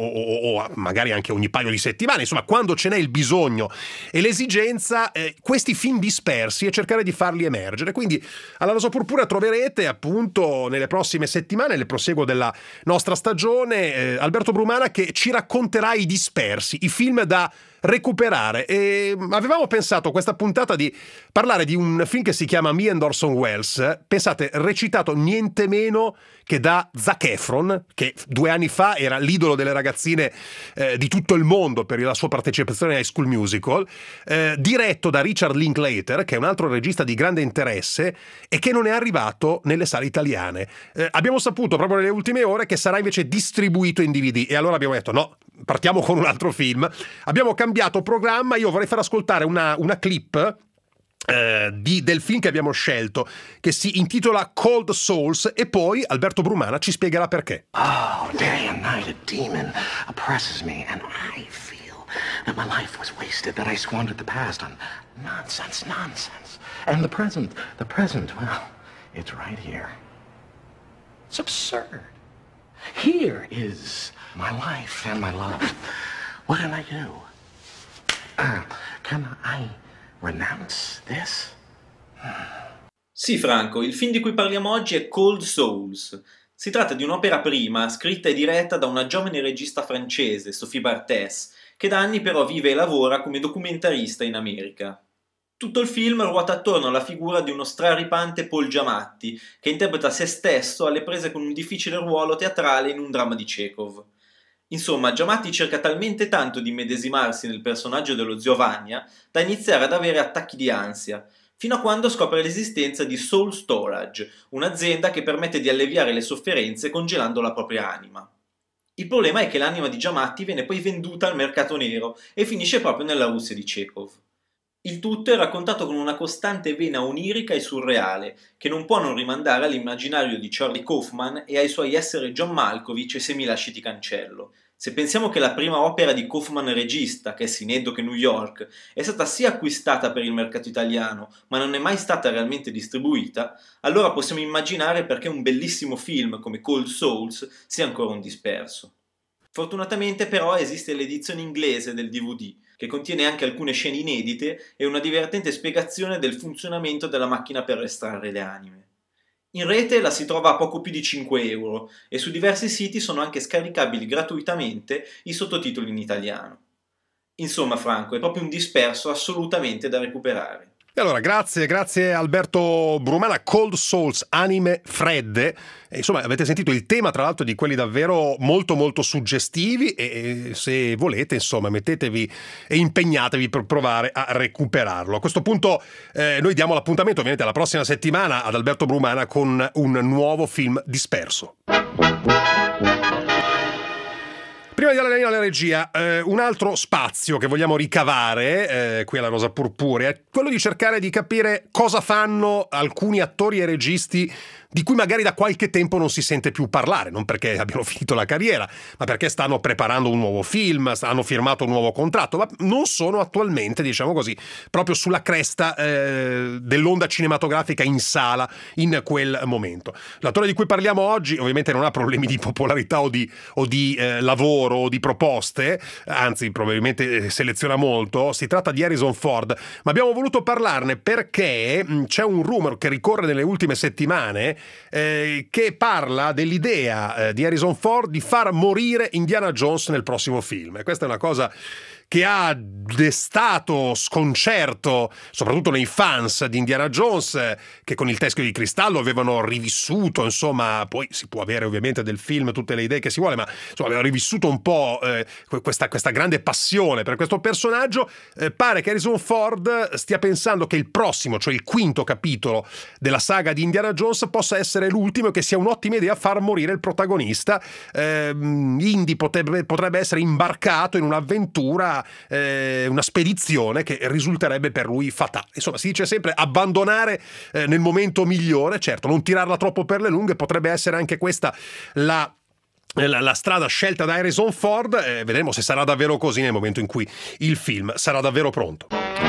o, o magari anche ogni paio di settimane, insomma quando ce n'è il bisogno e l'esigenza, eh, questi film dispersi e cercare di farli emergere. Quindi alla Rosa Purpurea troverete appunto nelle prossime settimane, nel proseguo della nostra stagione, eh, Alberto Brumana che ci racconterà i dispersi, i film da recuperare. E avevamo pensato questa puntata di parlare di un film che si chiama Me and Orson Welles, pensate, recitato niente meno che da Zac Efron, che due anni fa era l'idolo delle ragazzine eh, di tutto il mondo per la sua partecipazione a High School Musical, eh, diretto da Richard Linklater, che è un altro regista di grande interesse e che non è arrivato nelle sale italiane. Eh, abbiamo saputo proprio nelle ultime ore che sarà invece distribuito in D V D e allora abbiamo detto no, partiamo con un altro film. Abbiamo cambiato programma, io vorrei far ascoltare una, una clip eh, di, del film che abbiamo scelto, che si intitola Cold Souls, e poi Alberto Brumana ci spiegherà perché. Oh, day and night a demon oppresses me and I feel that my life was wasted, that I squandered the past on nonsense, nonsense. And the present, the present, well, it's right here. It's absurd. Here is my life and my love. What can I do? Uh, can I renounce this? Sì, Franco, il film di cui parliamo oggi è Cold Souls. Si tratta di un'opera prima, scritta e diretta da una giovane regista francese, Sophie Barthès, che da anni però vive e lavora come documentarista in America. Tutto il film ruota attorno alla figura di uno straripante Paul Giamatti, che interpreta se stesso alle prese con un difficile ruolo teatrale in un dramma di Chekhov. Insomma, Giamatti cerca talmente tanto di medesimarsi nel personaggio dello zio Vania da iniziare ad avere attacchi di ansia, fino a quando scopre l'esistenza di Soul Storage, un'azienda che permette di alleviare le sofferenze congelando la propria anima. Il problema è che l'anima di Giamatti viene poi venduta al mercato nero e finisce proprio nella Russia di Chekhov. Il tutto è raccontato con una costante vena onirica e surreale, che non può non rimandare all'immaginario di Charlie Kaufman e ai suoi essere John Malkovich e Se mi lasci ti cancello. Se pensiamo che la prima opera di Kaufman regista, che è Synecdoche New York, è stata sì acquistata per il mercato italiano, ma non è mai stata realmente distribuita, allora possiamo immaginare perché un bellissimo film come Cold Souls sia ancora un disperso. Fortunatamente però esiste l'edizione inglese del D V D, che contiene anche alcune scene inedite e una divertente spiegazione del funzionamento della macchina per estrarre le anime. In rete la si trova a poco più di cinque euro e su diversi siti sono anche scaricabili gratuitamente i sottotitoli in italiano. Insomma, Franco, è proprio un disperso assolutamente da recuperare. E allora, grazie, grazie Alberto Brumana. Cold Souls, anime fredde. E insomma, avete sentito il tema, tra l'altro, di quelli davvero molto molto suggestivi e se volete, insomma, mettetevi e impegnatevi per provare a recuperarlo. A questo punto eh, noi diamo l'appuntamento ovviamente alla prossima settimana ad Alberto Brumana con un nuovo film disperso. Prima di dare la linea alla regia, eh, un altro spazio che vogliamo ricavare eh, qui alla Rosa Purpurea è quello di cercare di capire cosa fanno alcuni attori e registi di cui magari da qualche tempo non si sente più parlare, non perché abbiano finito la carriera, ma perché stanno preparando un nuovo film, hanno firmato un nuovo contratto, ma non sono attualmente, diciamo così, proprio sulla cresta eh, dell'onda cinematografica in sala in quel momento. L'attore di cui parliamo oggi ovviamente non ha problemi di popolarità o di, o di eh, lavoro o di proposte, anzi probabilmente seleziona molto. Si tratta di Harrison Ford, ma abbiamo voluto parlarne perché mh, c'è un rumor che ricorre nelle ultime settimane Eh, che parla dell'idea eh, di Harrison Ford di far morire Indiana Jones nel prossimo film. E questa è una cosa che ha destato sconcerto soprattutto nei fans di Indiana Jones, eh, che con il Teschio di Cristallo avevano rivissuto, insomma, poi si può avere ovviamente del film tutte le idee che si vuole, ma insomma avevano rivissuto un po' eh, questa, questa grande passione per questo personaggio. Eh, pare che Harrison Ford stia pensando che il prossimo, cioè il quinto capitolo della saga di Indiana Jones, possa essere l'ultimo e che sia un'ottima idea far morire il protagonista. Eh, Indy potrebbe, potrebbe essere imbarcato in un'avventura, Eh, una spedizione che risulterebbe per lui fatale. Insomma, si dice sempre abbandonare eh, nel momento migliore, certo, non tirarla troppo per le lunghe. Potrebbe essere anche questa la La, la strada scelta da Harrison Ford. Eh, vedremo se sarà davvero così nel momento in cui il film sarà davvero pronto.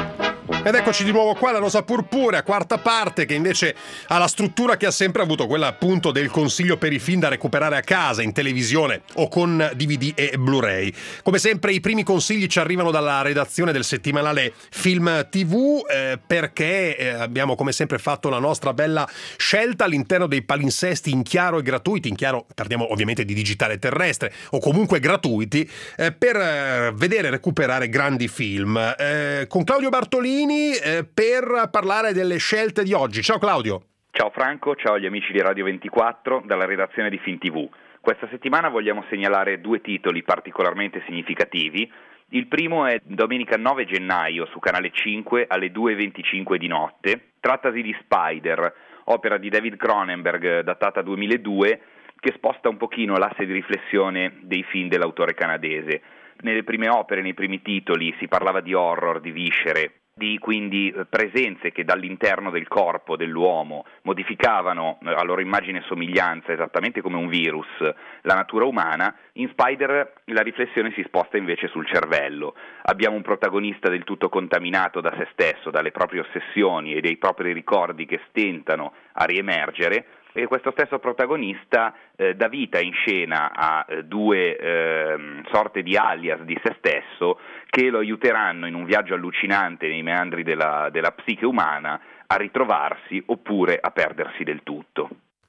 Ed eccoci di nuovo qua alla Rosa Purpurea, quarta parte, che invece ha la struttura che ha sempre avuto, quella appunto del consiglio per i film da recuperare a casa, in televisione o con D V D e Blu-ray. Come sempre i primi consigli ci arrivano dalla redazione del settimanale Film tivù, eh, perché eh, abbiamo come sempre fatto la nostra bella scelta all'interno dei palinsesti in chiaro e gratuiti, in chiaro parliamo ovviamente di digitale terrestre o comunque gratuiti, eh, per eh, vedere e recuperare grandi film. Eh, con Claudio Bartolini eh, per parlare delle scelte di oggi. Ciao Claudio. Ciao Franco, ciao agli amici di Radio ventiquattro dalla redazione di Film tivù. Questa settimana vogliamo segnalare due titoli particolarmente significativi. Il primo è domenica nove gennaio su Canale cinque alle due e venticinque di notte. Trattasi di Spider, opera di David Cronenberg datata duemiladue, che sposta un pochino l'asse di riflessione dei film dell'autore canadese. Nelle prime opere, nei primi titoli, si parlava di horror, di viscere, di quindi presenze che dall'interno del corpo dell'uomo modificavano a loro immagine e somiglianza, esattamente come un virus, la natura umana. In Spider la riflessione si sposta invece sul cervello. Abbiamo un protagonista del tutto contaminato da se stesso, dalle proprie ossessioni e dei propri ricordi che stentano a riemergere, e questo stesso protagonista eh, dà vita in scena a eh, due eh, sorte di alias di se stesso che lo aiuteranno in un viaggio allucinante nei meandri della, della psiche umana a ritrovarsi oppure a perdersi del tutto.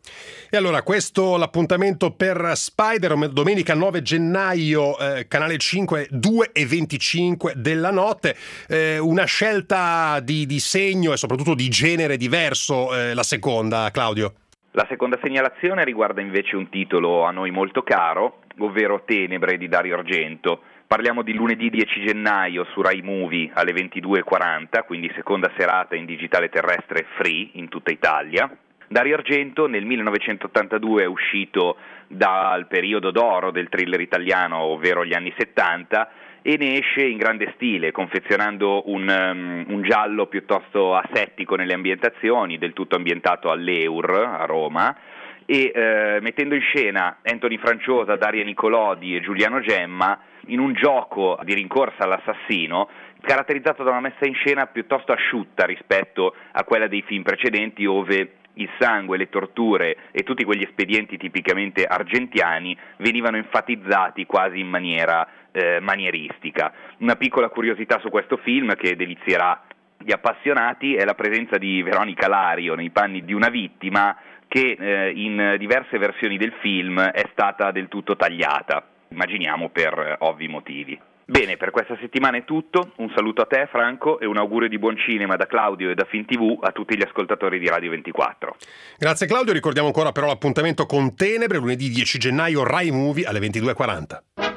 E allora questo l'appuntamento per Spider, domenica nove gennaio, eh, Canale cinque, due e venticinque della notte, eh, una scelta di, di segno e soprattutto di genere diverso, eh, la seconda, Claudio. La seconda segnalazione riguarda invece un titolo a noi molto caro, ovvero Tenebre di Dario Argento. Parliamo di lunedì dieci gennaio su Rai Movie alle ventidue e quaranta, quindi seconda serata in digitale terrestre free in tutta Italia. Dario Argento nel millenovecentottantadue è uscito dal periodo d'oro del thriller italiano, ovvero gli anni settanta, e ne esce in grande stile, confezionando un, um, un giallo piuttosto asettico nelle ambientazioni, del tutto ambientato all'Eur, a Roma, e eh, mettendo in scena Anthony Franciosa, Daria Nicolodi e Giuliano Gemma in un gioco di rincorsa all'assassino, caratterizzato da una messa in scena piuttosto asciutta rispetto a quella dei film precedenti, ove il sangue, le torture e tutti quegli espedienti tipicamente argentiani venivano enfatizzati quasi in maniera eh, manieristica. Una piccola curiosità su questo film che delizierà gli appassionati è la presenza di Veronica Lario nei panni di una vittima che eh, in diverse versioni del film è stata del tutto tagliata, immaginiamo per eh, ovvi motivi. Bene, per questa settimana è tutto, un saluto a te Franco e un augurio di buon cinema da Claudio e da FilmTV a tutti gli ascoltatori di Radio ventiquattro. Grazie Claudio, ricordiamo ancora però l'appuntamento con Tenebre, lunedì dieci gennaio, Rai Movie alle ventidue e quaranta.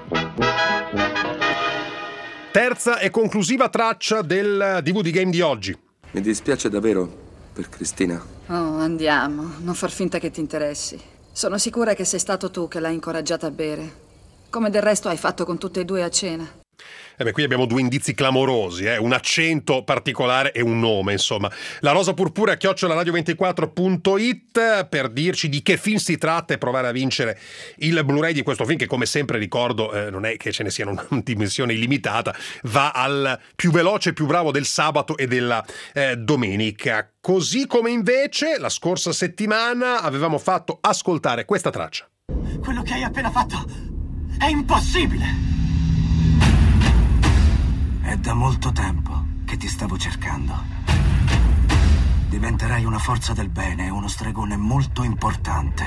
Terza e conclusiva traccia del D V D Game di oggi. Mi dispiace davvero per Cristina. Oh, andiamo, non far finta che ti interessi. Sono sicura che sei stato tu che l'hai incoraggiata a bere, come del resto hai fatto con tutte e due a cena. Eh beh, qui abbiamo due indizi clamorosi, eh? Un accento particolare e un nome, insomma. La rosa purpura chiocciola radio ventiquattro punto it per dirci di che film si tratta e provare a vincere il Blu-ray di questo film che, come sempre ricordo, eh, non è che ce ne sia una dimensione illimitata, va al più veloce e più bravo del sabato e della eh, domenica. Così come invece la scorsa settimana avevamo fatto ascoltare questa traccia. Quello che hai appena fatto è impossibile! È da molto tempo che ti stavo cercando. Diventerai una forza del bene e uno stregone molto importante.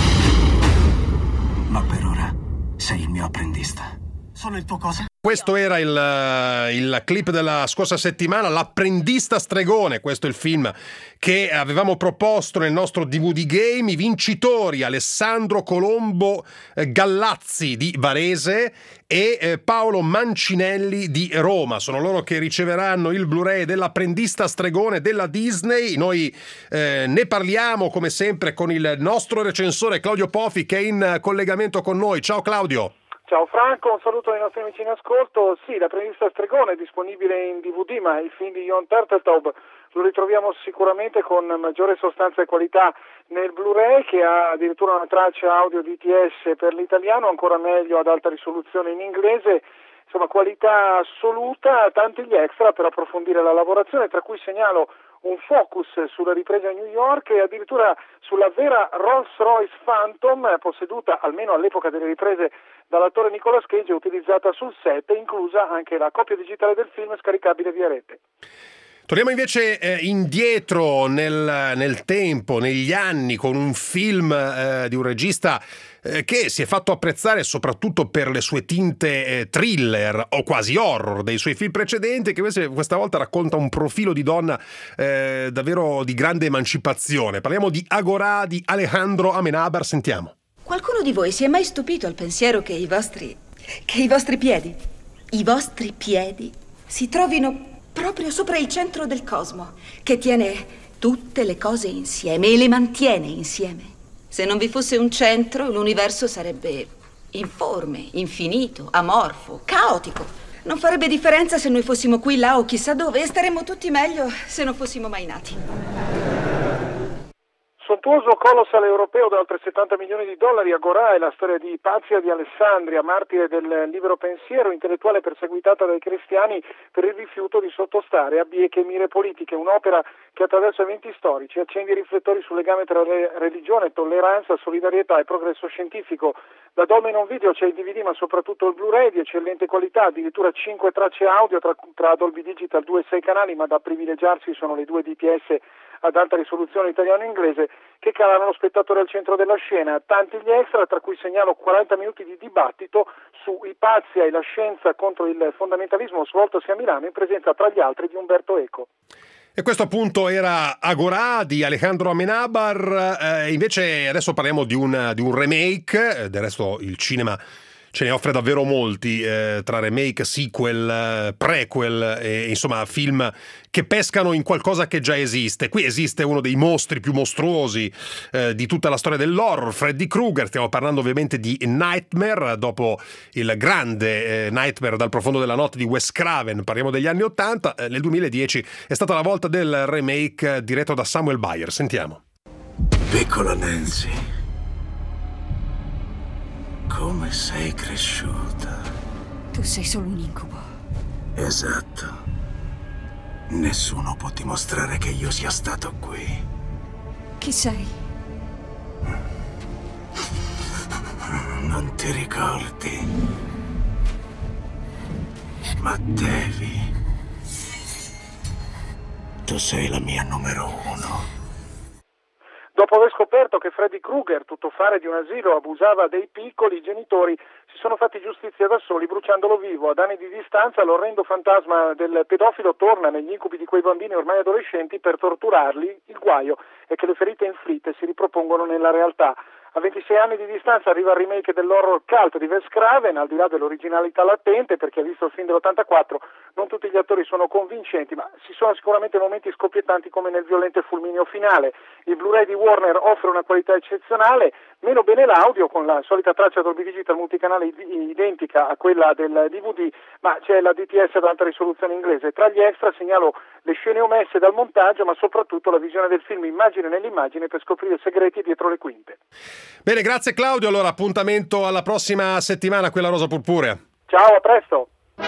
Ma per ora sei il mio apprendista. Sono il tuo cosa? Questo era il, il clip della scorsa settimana, L'apprendista stregone. Questo è il film che avevamo proposto nel nostro D V D Game. I vincitori: Alessandro Colombo Gallazzi di Varese e eh, Paolo Mancinelli di Roma. Sono loro che riceveranno il Blu-ray dell'Apprendista stregone della Disney. Noi eh, ne parliamo come sempre con il nostro recensore Claudio Pofi, che è in collegamento con noi. Ciao Claudio. Ciao Franco, un saluto ai nostri amici in ascolto. Sì, L'apprendista stregone è disponibile in D V D, ma il film di Jon Turteltaub lo ritroviamo sicuramente con maggiore sostanza e qualità nel Blu-ray, che ha addirittura una traccia audio D T S per l'italiano, ancora meglio ad alta risoluzione in inglese. Insomma, qualità assoluta, tanti gli extra per approfondire la lavorazione, tra cui segnalo un focus sulla ripresa a New York e addirittura sulla vera Rolls-Royce Phantom, posseduta almeno all'epoca delle riprese dall'attore Nicolas Cage, utilizzata sul set, inclusa anche la copia digitale del film scaricabile via rete. Torniamo invece eh, indietro nel, nel tempo, negli anni, con un film eh, di un regista eh, che si è fatto apprezzare soprattutto per le sue tinte eh, thriller o quasi horror dei suoi film precedenti, che invece questa volta racconta un profilo di donna eh, davvero di grande emancipazione. Parliamo di Agorà di Alejandro Amenábar. Sentiamo. Qualcuno di voi si è mai stupito al pensiero che i vostri... che i vostri piedi, i vostri piedi si trovino proprio sopra il centro del cosmo, che tiene tutte le cose insieme e le mantiene insieme? Se non vi fosse un centro, l'universo sarebbe informe, infinito, amorfo, caotico. Non farebbe differenza se noi fossimo qui, là o chissà dove, e staremmo tutti meglio se non fossimo mai nati. Sontuoso colossal europeo da oltre settanta milioni di dollari, Agorà è la storia di Pazia di Alessandria, martire del libero pensiero, intellettuale perseguitata dai cristiani per il rifiuto di sottostare a bieche mire politiche. Un'opera che attraverso eventi storici accende i riflettori sul legame tra re- religione, tolleranza, solidarietà e progresso scientifico. Da Dolmen Home Video c'è il D V D, ma soprattutto il Blu-ray di eccellente qualità, addirittura cinque tracce audio tra, tra Dolby Digital, due e sei canali, ma da privilegiarsi sono le due D T S ad alta risoluzione italiano e inglese che calano lo spettatore al centro della scena. Tanti gli extra, tra cui segnalo quaranta minuti di dibattito su Ipazia e la scienza contro il fondamentalismo svoltosi a Milano in presenza tra gli altri di Umberto Eco. E questo appunto era Agorà di Alejandro Amenábar. Eh, invece adesso parliamo di un, di un remake. Del resto il cinema ce ne offre davvero molti, eh, tra remake, sequel, eh, prequel, e, insomma film che pescano in qualcosa che già esiste. Qui esiste uno dei mostri più mostruosi eh, di tutta la storia dell'horror, Freddy Krueger. Stiamo parlando ovviamente di Nightmare, dopo il grande eh, Nightmare dal profondo della notte di Wes Craven. Parliamo degli anni ottanta. Eh, nel duemiladieci è stata la volta del remake eh, diretto da Samuel Bayer. Sentiamo. Piccola Nancy, come sei cresciuta. Tu sei solo un incubo. Esatto. Nessuno può dimostrare che io sia stato qui. Chi sei? Non ti ricordi, ma devi. Tu sei la mia numero uno. Dopo aver scoperto che Freddy Krueger, tuttofare di un asilo, abusava dei piccoli, i genitori si sono fatti giustizia da soli bruciandolo vivo. Ad anni di distanza l'orrendo fantasma del pedofilo torna negli incubi di quei bambini ormai adolescenti per torturarli. Il guaio è che le ferite inflitte si ripropongono nella realtà. A ventisei anni di distanza arriva il remake dell'horror cult di Wes Craven, al di là dell'originalità latente, perché ha visto il film dell'ottantaquattro, non tutti gli attori sono convincenti, ma ci sono sicuramente momenti scoppiettanti come nel violento e fulmineo finale. Il Blu-ray di Warner offre una qualità eccezionale, meno bene l'audio, con la solita traccia Dolby Digital multicanale identica a quella del D V D, ma c'è la D T S ad alta risoluzione inglese. Tra gli extra segnalo le scene omesse dal montaggio, ma soprattutto la visione del film immagine nell'immagine per scoprire segreti dietro le quinte. Bene, grazie Claudio. Allora, appuntamento alla prossima settimana, quella rosa purpurea. Ciao, a presto.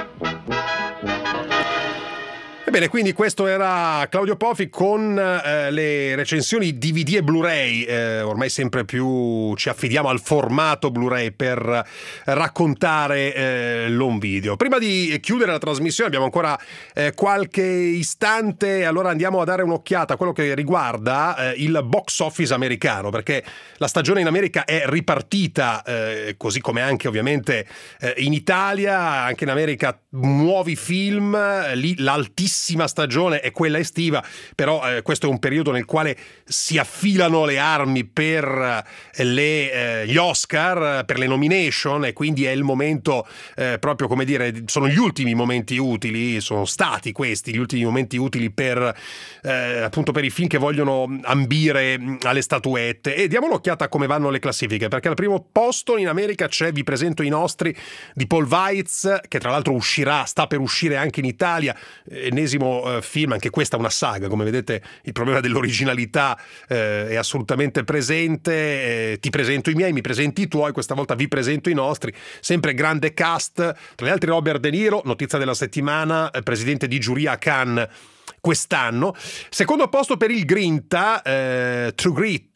Ebbene, quindi questo era Claudio Pofi con eh, le recensioni D V D e Blu-ray. Eh, ormai sempre più ci affidiamo al formato Blu-ray per raccontare eh, l'home video. Prima di chiudere la trasmissione abbiamo ancora eh, qualche istante, allora andiamo a dare un'occhiata a quello che riguarda eh, il box office americano, perché la stagione in America è ripartita, eh, così come anche ovviamente eh, in Italia. Anche in America nuovi film, eh, lì l'altissima stagione è quella estiva, però eh, questo è un periodo nel quale si affilano le armi per eh, le, eh, gli Oscar, per le nomination, e quindi è il momento eh, proprio, come dire, sono gli ultimi momenti utili, sono stati questi gli ultimi momenti utili per eh, appunto per i film che vogliono ambire alle statuette. E diamo un'occhiata a come vanno le classifiche, perché al primo posto in America c'è Vi presento i nostri di Paul Weitz, che tra l'altro uscirà, sta per uscire anche in Italia, ennesimo eh, film, anche questa è una saga, come vedete il problema dell'originalità eh, è assolutamente presente. Eh, ti presento i miei, mi presenti i tuoi, questa volta vi presento i nostri, sempre grande cast, tra gli altri Robert De Niro, notizia della settimana, eh, presidente di giuria a Cannes quest'anno. Secondo posto per il Grinta, eh, True Grit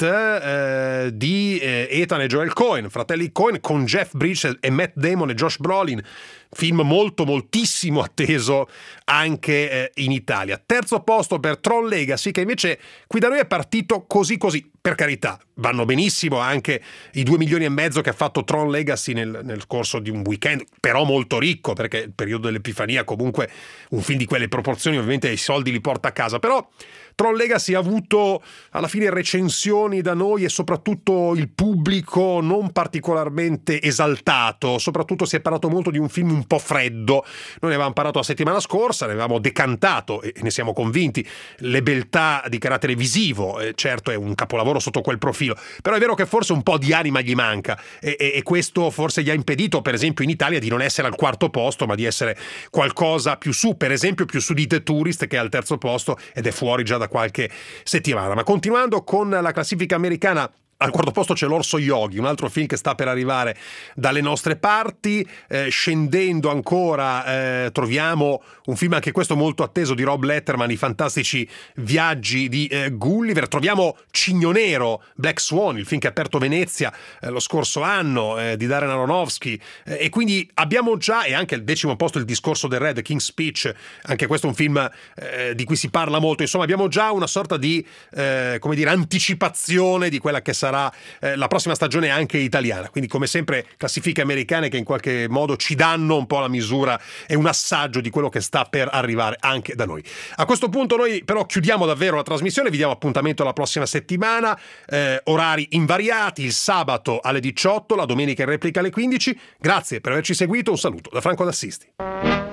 eh, di eh, Ethan e Joel Coen, fratelli Coen, con Jeff Bridges e Matt Damon e Josh Brolin, film molto moltissimo atteso anche eh, in Italia. Terzo posto per Tron Legacy, che invece qui da noi è partito così così, per carità, vanno benissimo anche i due milioni e mezzo che ha fatto Tron Legacy nel, nel corso di un weekend, però molto ricco, perché il periodo dell'Epifania comunque un film di quelle proporzioni ovviamente i soldi li porta a casa. Però Tron Legacy ha avuto alla fine recensioni da noi e soprattutto il pubblico non particolarmente esaltato, soprattutto si è parlato molto di un film un po' freddo. Noi ne avevamo parlato la settimana scorsa, ne avevamo decantato e ne siamo convinti le beltà di carattere visivo, eh, certo è un capolavoro sotto quel profilo, però è vero che forse un po' di anima gli manca e, e, e questo forse gli ha impedito per esempio in Italia di non essere al quarto posto, ma di essere qualcosa più su, per esempio più su di The Tourist, che è al terzo posto ed è fuori già da qualche settimana. Ma continuando con la classifica americana, al quarto posto c'è L'Orso Yogi, un altro film che sta per arrivare dalle nostre parti. Eh, scendendo ancora eh, troviamo un film anche questo molto atteso di Rob Letterman, I fantastici viaggi di eh, Gulliver. Troviamo Cigno Nero, Black Swan, il film che ha aperto Venezia eh, lo scorso anno eh, di Darren Aronofsky, eh, e quindi abbiamo già, e anche al decimo posto Il discorso del re, The King's Speech, anche questo è un film eh, di cui si parla molto. Insomma, abbiamo già una sorta di eh, come dire anticipazione di quella che sarà sarà eh, la prossima stagione anche italiana, quindi come sempre classifiche americane che in qualche modo ci danno un po' la misura e un assaggio di quello che sta per arrivare anche da noi. A questo punto noi però chiudiamo davvero la trasmissione, vi diamo appuntamento la prossima settimana, eh, orari invariati, il sabato alle diciotto, la domenica in replica alle quindici. Grazie per averci seguito, un saluto da Franco D'Assisti.